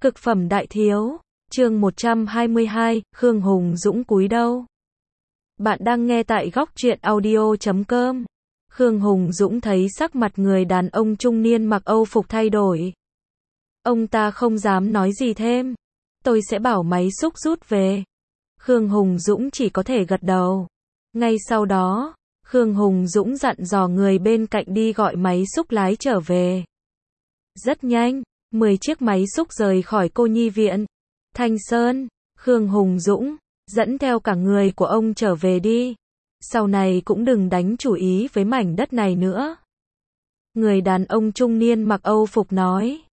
Cực phẩm đại thiếu, chương 122, Khương Hùng Dũng cúi đầu. Bạn đang nghe tại góc truyện audio.com. Khương Hùng Dũng thấy sắc mặt người đàn ông trung niên mặc Âu phục thay đổi. Ông ta không dám nói gì thêm. Tôi sẽ bảo máy xúc rút về. Khương Hùng Dũng chỉ có thể gật đầu. Ngay sau đó, Khương Hùng Dũng dặn dò người bên cạnh đi gọi máy xúc lái trở về. Rất nhanh, 10 chiếc máy xúc rời khỏi cô nhi viện Thanh Sơn. Khương Hùng Dũng dẫn theo cả người của ông trở về đi. Sau này cũng đừng đánh chủ ý với mảnh đất này nữa. Người đàn ông trung niên mặc Âu phục nói.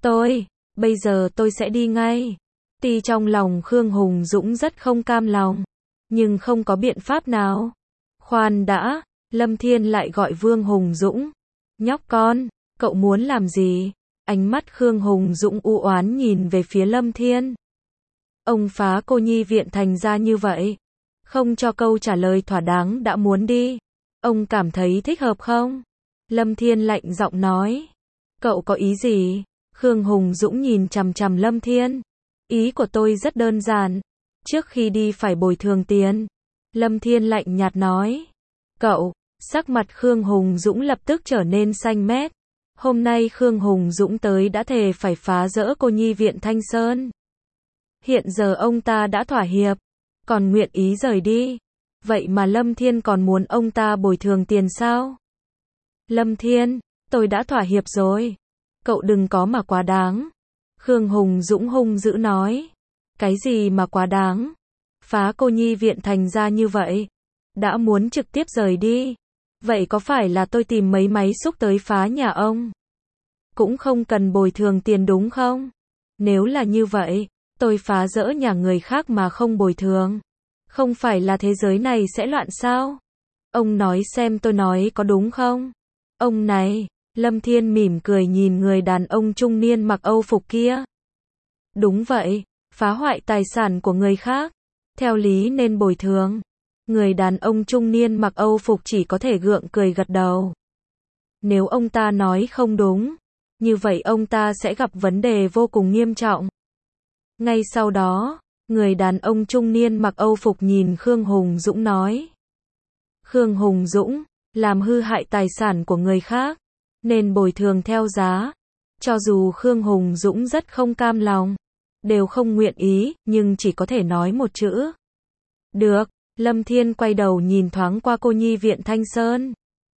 Bây giờ tôi sẽ đi ngay. Tuy trong lòng Khương Hùng Dũng rất không cam lòng, nhưng không có biện pháp nào. Khoan đã, Lâm Thiên lại gọi Vương Hùng Dũng. Nhóc con, cậu muốn làm gì? Ánh mắt Khương Hùng Dũng u oán nhìn về phía Lâm Thiên. Ông phá cô nhi viện thành ra như vậy, không cho câu trả lời thỏa đáng đã muốn đi. Ông cảm thấy thích hợp không? Lâm Thiên lạnh giọng nói. Cậu có ý gì? Khương Hùng Dũng nhìn chằm chằm Lâm Thiên. Ý của tôi rất đơn giản. Trước khi đi phải bồi thường tiền. Lâm Thiên lạnh nhạt nói. Cậu, sắc mặt Khương Hùng Dũng lập tức trở nên xanh mét. Hôm nay Khương Hùng Dũng tới đã thề phải phá rỡ cô nhi viện Thanh Sơn. Hiện giờ ông ta đã thỏa hiệp, còn nguyện ý rời đi. Vậy mà Lâm Thiên còn muốn ông ta bồi thường tiền sao? Lâm Thiên, tôi đã thỏa hiệp rồi. Cậu đừng có mà quá đáng. Khương Hùng Dũng hung dữ nói. Cái gì mà quá đáng? Phá cô nhi viện thành ra như vậy, đã muốn trực tiếp rời đi. Vậy có phải là tôi tìm mấy máy xúc tới phá nhà ông? Cũng không cần bồi thường tiền đúng không? Nếu là như vậy, tôi phá rỡ nhà người khác mà không bồi thường. Không phải là thế giới này sẽ loạn sao? Ông nói xem tôi nói có đúng không? Ông này, Lâm Thiên mỉm cười nhìn người đàn ông trung niên mặc Âu phục kia. Đúng vậy, phá hoại tài sản của người khác, theo lý nên bồi thường. Người đàn ông trung niên mặc Âu phục chỉ có thể gượng cười gật đầu. Nếu ông ta nói không đúng, như vậy ông ta sẽ gặp vấn đề vô cùng nghiêm trọng. Ngay sau đó, người đàn ông trung niên mặc Âu phục nhìn Khương Hùng Dũng nói. Khương Hùng Dũng, làm hư hại tài sản của người khác, nên bồi thường theo giá. Cho dù Khương Hùng Dũng rất không cam lòng, đều không nguyện ý, nhưng chỉ có thể nói một chữ. Được. Lâm Thiên quay đầu nhìn thoáng qua cô nhi viện Thanh Sơn.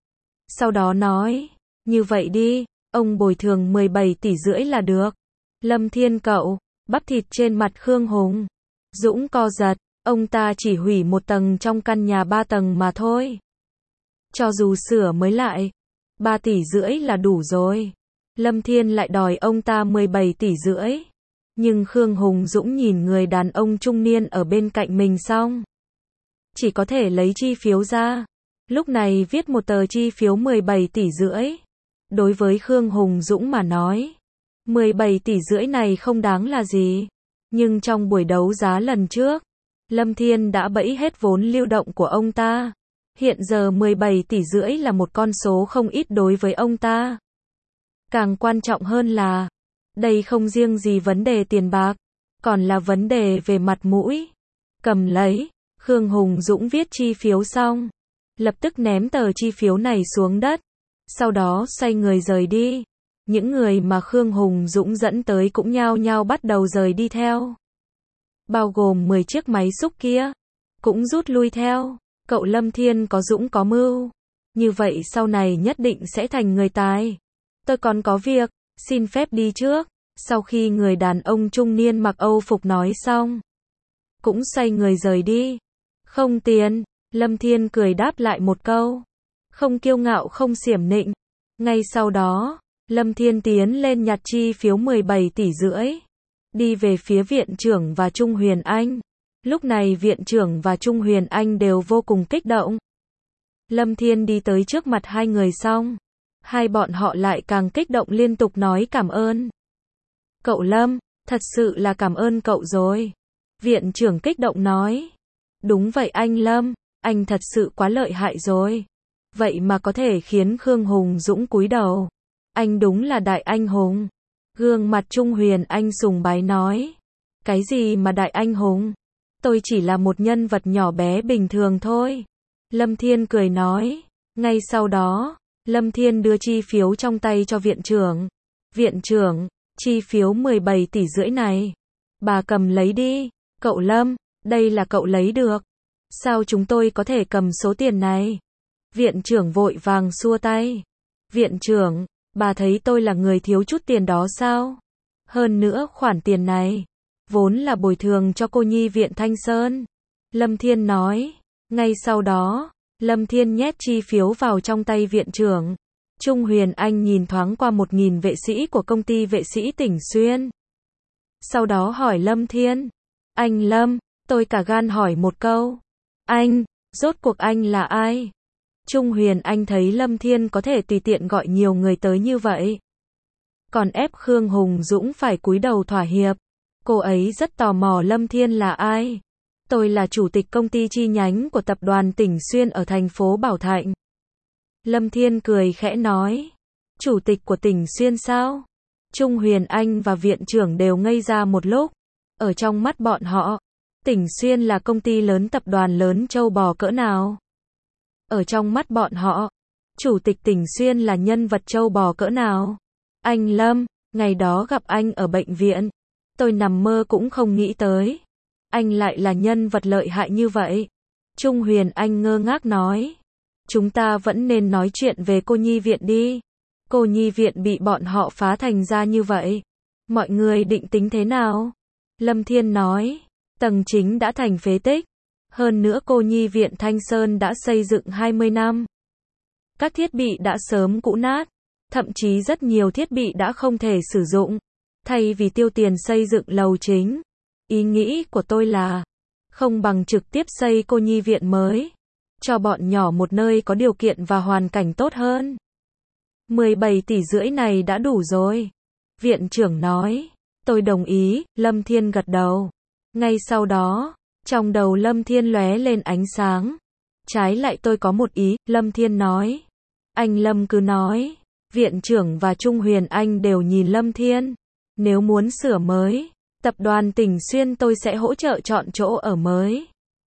Sau đó nói, như vậy đi, ông bồi thường 17,5 tỷ là được. Lâm Thiên cậu, bắp thịt trên mặt Khương Hùng Dũng co giật, ông ta chỉ hủy một tầng trong căn nhà 3 tầng mà thôi. Cho dù sửa mới lại, 3,5 tỷ là đủ rồi. Lâm Thiên lại đòi ông ta 17,5 tỷ. Nhưng Khương Hùng Dũng nhìn người đàn ông trung niên ở bên cạnh mình xong, chỉ có thể lấy chi phiếu ra. Lúc này viết một tờ chi phiếu 17,5 tỷ. Đối với Khương Hùng Dũng mà nói, 17,5 tỷ này không đáng là gì. Nhưng trong buổi đấu giá lần trước, Lâm Thiên đã bẫy hết vốn lưu động của ông ta. Hiện giờ 17,5 tỷ là một con số không ít đối với ông ta. Càng quan trọng hơn là, đây không riêng gì vấn đề tiền bạc, còn là vấn đề về mặt mũi. Cầm lấy. Khương Hùng Dũng viết chi phiếu xong, lập tức ném tờ chi phiếu này xuống đất, sau đó xoay người rời đi. Những người mà Khương Hùng Dũng dẫn tới cũng nhao nhao bắt đầu rời đi theo. Bao gồm 10 chiếc máy xúc kia, cũng rút lui theo. Cậu Lâm Thiên có dũng có mưu, như vậy sau này nhất định sẽ thành người tài. Tôi còn có việc, xin phép đi trước. Sau khi người đàn ông trung niên mặc Âu phục nói xong, cũng xoay người rời đi. Không tiền, Lâm Thiên cười đáp lại một câu. Không kiêu ngạo không xiểm nịnh. Ngay sau đó, Lâm Thiên tiến lên nhặt chi phiếu 17,5 tỷ. Đi về phía viện trưởng và Trung Huyền Anh. Lúc này viện trưởng và Trung Huyền Anh đều vô cùng kích động. Lâm Thiên đi tới trước mặt hai người xong, hai bọn họ lại càng kích động liên tục nói cảm ơn. Cậu Lâm, thật sự là cảm ơn cậu rồi. Viện trưởng kích động nói. Đúng vậy anh Lâm, anh thật sự quá lợi hại rồi. Vậy mà có thể khiến Khương Hùng Dũng cúi đầu. Anh đúng là đại anh hùng. Gương mặt Trung Huyền Anh sùng bái nói. Cái gì mà đại anh hùng? Tôi chỉ là một nhân vật nhỏ bé bình thường thôi. Lâm Thiên cười nói. Ngay sau đó, Lâm Thiên đưa chi phiếu trong tay cho viện trưởng. Viện trưởng, chi phiếu 17,5 tỷ này. Bà cầm lấy đi. Cậu Lâm, đây là cậu lấy được. Sao chúng tôi có thể cầm số tiền này? Viện trưởng vội vàng xua tay. Viện trưởng, bà thấy tôi là người thiếu chút tiền đó sao? Hơn nữa khoản tiền này, vốn là bồi thường cho cô nhi viện Thanh Sơn. Lâm Thiên nói. Ngay sau đó, Lâm Thiên nhét chi phiếu vào trong tay viện trưởng. Trung Huyền Anh nhìn thoáng qua 1.000 vệ sĩ của công ty vệ sĩ Tỉnh Xuyên. Sau đó hỏi Lâm Thiên. Anh Lâm, tôi cả gan hỏi một câu. Anh, rốt cuộc anh là ai? Trung Huyền Anh thấy Lâm Thiên có thể tùy tiện gọi nhiều người tới như vậy. Còn ép Khương Hùng Dũng phải cúi đầu thỏa hiệp. Cô ấy rất tò mò Lâm Thiên là ai. Tôi là chủ tịch công ty chi nhánh của tập đoàn Tỉnh Xuyên ở thành phố Bảo Thạnh. Lâm Thiên cười khẽ nói. Chủ tịch của Tỉnh Xuyên sao? Trung Huyền Anh và viện trưởng đều ngây ra một lúc. Ở trong mắt bọn họ, Tỉnh Xuyên là công ty lớn, tập đoàn lớn châu bò cỡ nào? Ở trong mắt bọn họ, chủ tịch Tỉnh Xuyên là nhân vật châu bò cỡ nào? Anh Lâm, ngày đó gặp anh ở bệnh viện, tôi nằm mơ cũng không nghĩ tới. Anh lại là nhân vật lợi hại như vậy. Trung Huyền Anh ngơ ngác nói. Chúng ta vẫn nên nói chuyện về cô nhi viện đi. Cô nhi viện bị bọn họ phá thành ra như vậy. Mọi người định tính thế nào? Lâm Thiên nói. Tầng chính đã thành phế tích. Hơn nữa cô nhi viện Thanh Sơn đã xây dựng 20 năm. Các thiết bị đã sớm cũ nát. Thậm chí rất nhiều thiết bị đã không thể sử dụng. Thay vì tiêu tiền xây dựng lầu chính, ý nghĩ của tôi là không bằng trực tiếp xây cô nhi viện mới. Cho bọn nhỏ một nơi có điều kiện và hoàn cảnh tốt hơn. 17,5 tỷ này đã đủ rồi. Viện trưởng nói. Tôi đồng ý. Lâm Thiên gật đầu. Ngay sau đó, trong đầu Lâm Thiên lóe lên ánh sáng. Trái lại tôi có một ý. Lâm Thiên nói. Anh Lâm cứ nói. Viện trưởng và Trung Huyền Anh đều nhìn Lâm Thiên. Nếu muốn sửa mới, tập đoàn Tỉnh Xuyên tôi sẽ hỗ trợ chọn chỗ ở mới.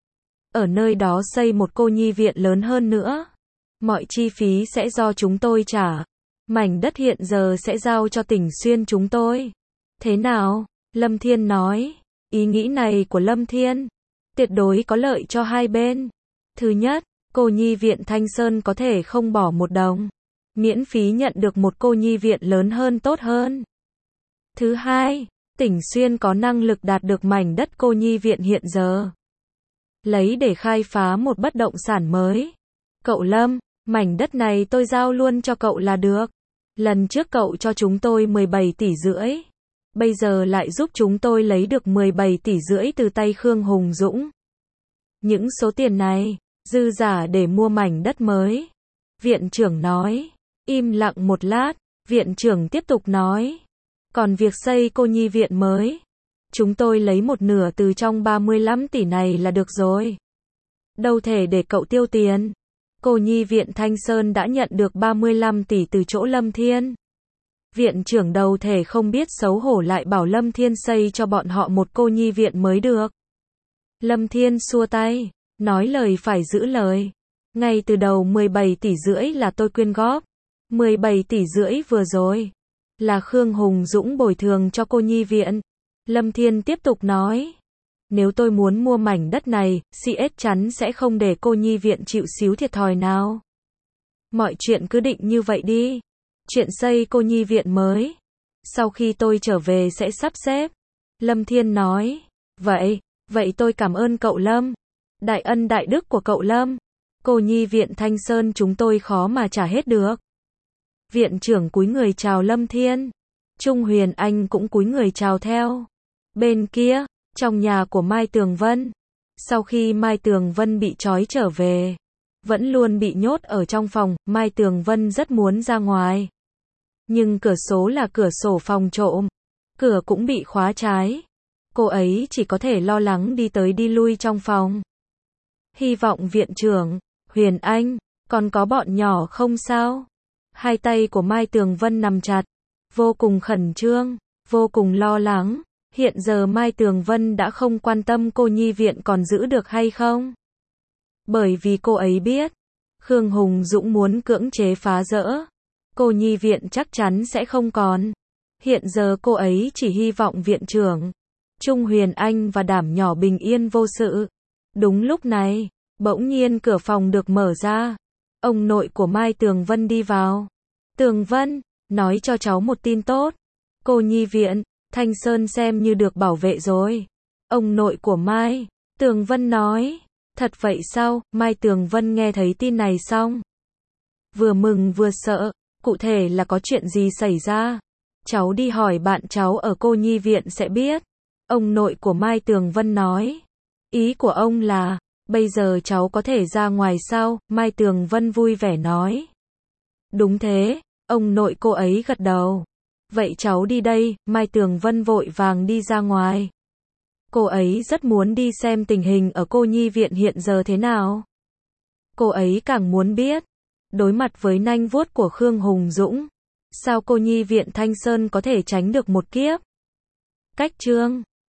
Ở nơi đó xây một cô nhi viện lớn hơn nữa. Mọi chi phí sẽ do chúng tôi trả. Mảnh đất hiện giờ sẽ giao cho Tỉnh Xuyên chúng tôi. Thế nào? Lâm Thiên nói. Ý nghĩ này của Lâm Thiên tuyệt đối có lợi cho hai bên. Thứ nhất, cô nhi viện Thanh Sơn có thể không bỏ một đồng. Miễn phí nhận được một cô nhi viện lớn hơn, tốt hơn. Thứ hai, Tỉnh Xuyên có năng lực đạt được mảnh đất cô nhi viện hiện giờ. Lấy để khai phá một bất động sản mới. Cậu Lâm, mảnh đất này tôi giao luôn cho cậu là được. Lần trước cậu cho chúng tôi 17,5 tỷ. Bây giờ lại giúp chúng tôi lấy được 17,5 tỷ từ tay Khương Hùng Dũng. Những số tiền này, dư giả để mua mảnh đất mới. Viện trưởng nói. Im lặng một lát, viện trưởng tiếp tục nói. Còn việc xây cô nhi viện mới, chúng tôi lấy một nửa từ trong 35 tỷ này là được rồi. Đâu thể để cậu tiêu tiền. Cô nhi viện Thanh Sơn đã nhận được 35 tỷ từ chỗ Lâm Thiên. Viện trưởng đầu thể không biết xấu hổ lại bảo Lâm Thiên xây cho bọn họ một cô nhi viện mới được. Lâm Thiên xua tay, nói lời phải giữ lời. Ngay từ đầu 17,5 tỷ là tôi quyên góp. 17,5 tỷ vừa rồi là Khương Hùng Dũng bồi thường cho cô nhi viện. Lâm Thiên tiếp tục nói. Nếu tôi muốn mua mảnh đất này, CS chắn sẽ không để cô nhi viện chịu xíu thiệt thòi nào. Mọi chuyện cứ định như vậy đi. Chuyện xây cô nhi viện mới, sau khi tôi trở về sẽ sắp xếp. Lâm Thiên nói. Vậy tôi cảm ơn cậu Lâm. Đại ân đại đức của cậu Lâm. Cô nhi viện Thanh Sơn chúng tôi khó mà trả hết được. Viện trưởng cúi người chào Lâm Thiên. Trung Huyền Anh cũng cúi người chào theo. Bên kia, trong nhà của Mai Tường Vân. Sau khi Mai Tường Vân bị trói trở về, vẫn luôn bị nhốt ở trong phòng, Mai Tường Vân rất muốn ra ngoài. Nhưng cửa số là cửa sổ phòng trộm. Cửa cũng bị khóa trái. Cô ấy chỉ có thể lo lắng đi tới đi lui trong phòng. Hy vọng viện trưởng, Huyền Anh, còn có bọn nhỏ không sao? Hai tay của Mai Tường Vân nắm chặt. vô cùng khẩn trương, vô cùng lo lắng. Hiện giờ Mai Tường Vân đã không quan tâm cô nhi viện còn giữ được hay không. Bởi vì cô ấy biết, Khương Hùng Dũng muốn cưỡng chế phá rỡ, cô nhi viện chắc chắn sẽ không còn. Hiện giờ cô ấy chỉ hy vọng viện trưởng Trung Huyền Anh và Đảm nhỏ bình yên vô sự. Đúng lúc này, bỗng nhiên cửa phòng được mở ra. Ông nội của Mai Tường Vân đi vào. Tường Vân, nói cho cháu một tin tốt. Cô nhi viện, Thanh Sơn xem như được bảo vệ rồi. Ông nội của Mai Tường Vân nói. Thật vậy sao? Mai Tường Vân nghe thấy tin này xong, vừa mừng vừa sợ. Cụ thể là có chuyện gì xảy ra? Cháu đi hỏi bạn cháu ở cô nhi viện sẽ biết. Ông nội của Mai Tường Vân nói. Ý của ông là, bây giờ cháu có thể ra ngoài sao? Mai Tường Vân vui vẻ nói. Đúng thế, ông nội cô ấy gật đầu. Vậy cháu đi đây. Mai Tường Vân vội vàng đi ra ngoài. Cô ấy rất muốn đi xem tình hình ở cô nhi viện hiện giờ thế nào. Cô ấy càng muốn biết, đối mặt với nanh vuốt của Khương Hùng Dũng, sao cô nhi viện Thanh Sơn có thể tránh được một kiếp. Cách chương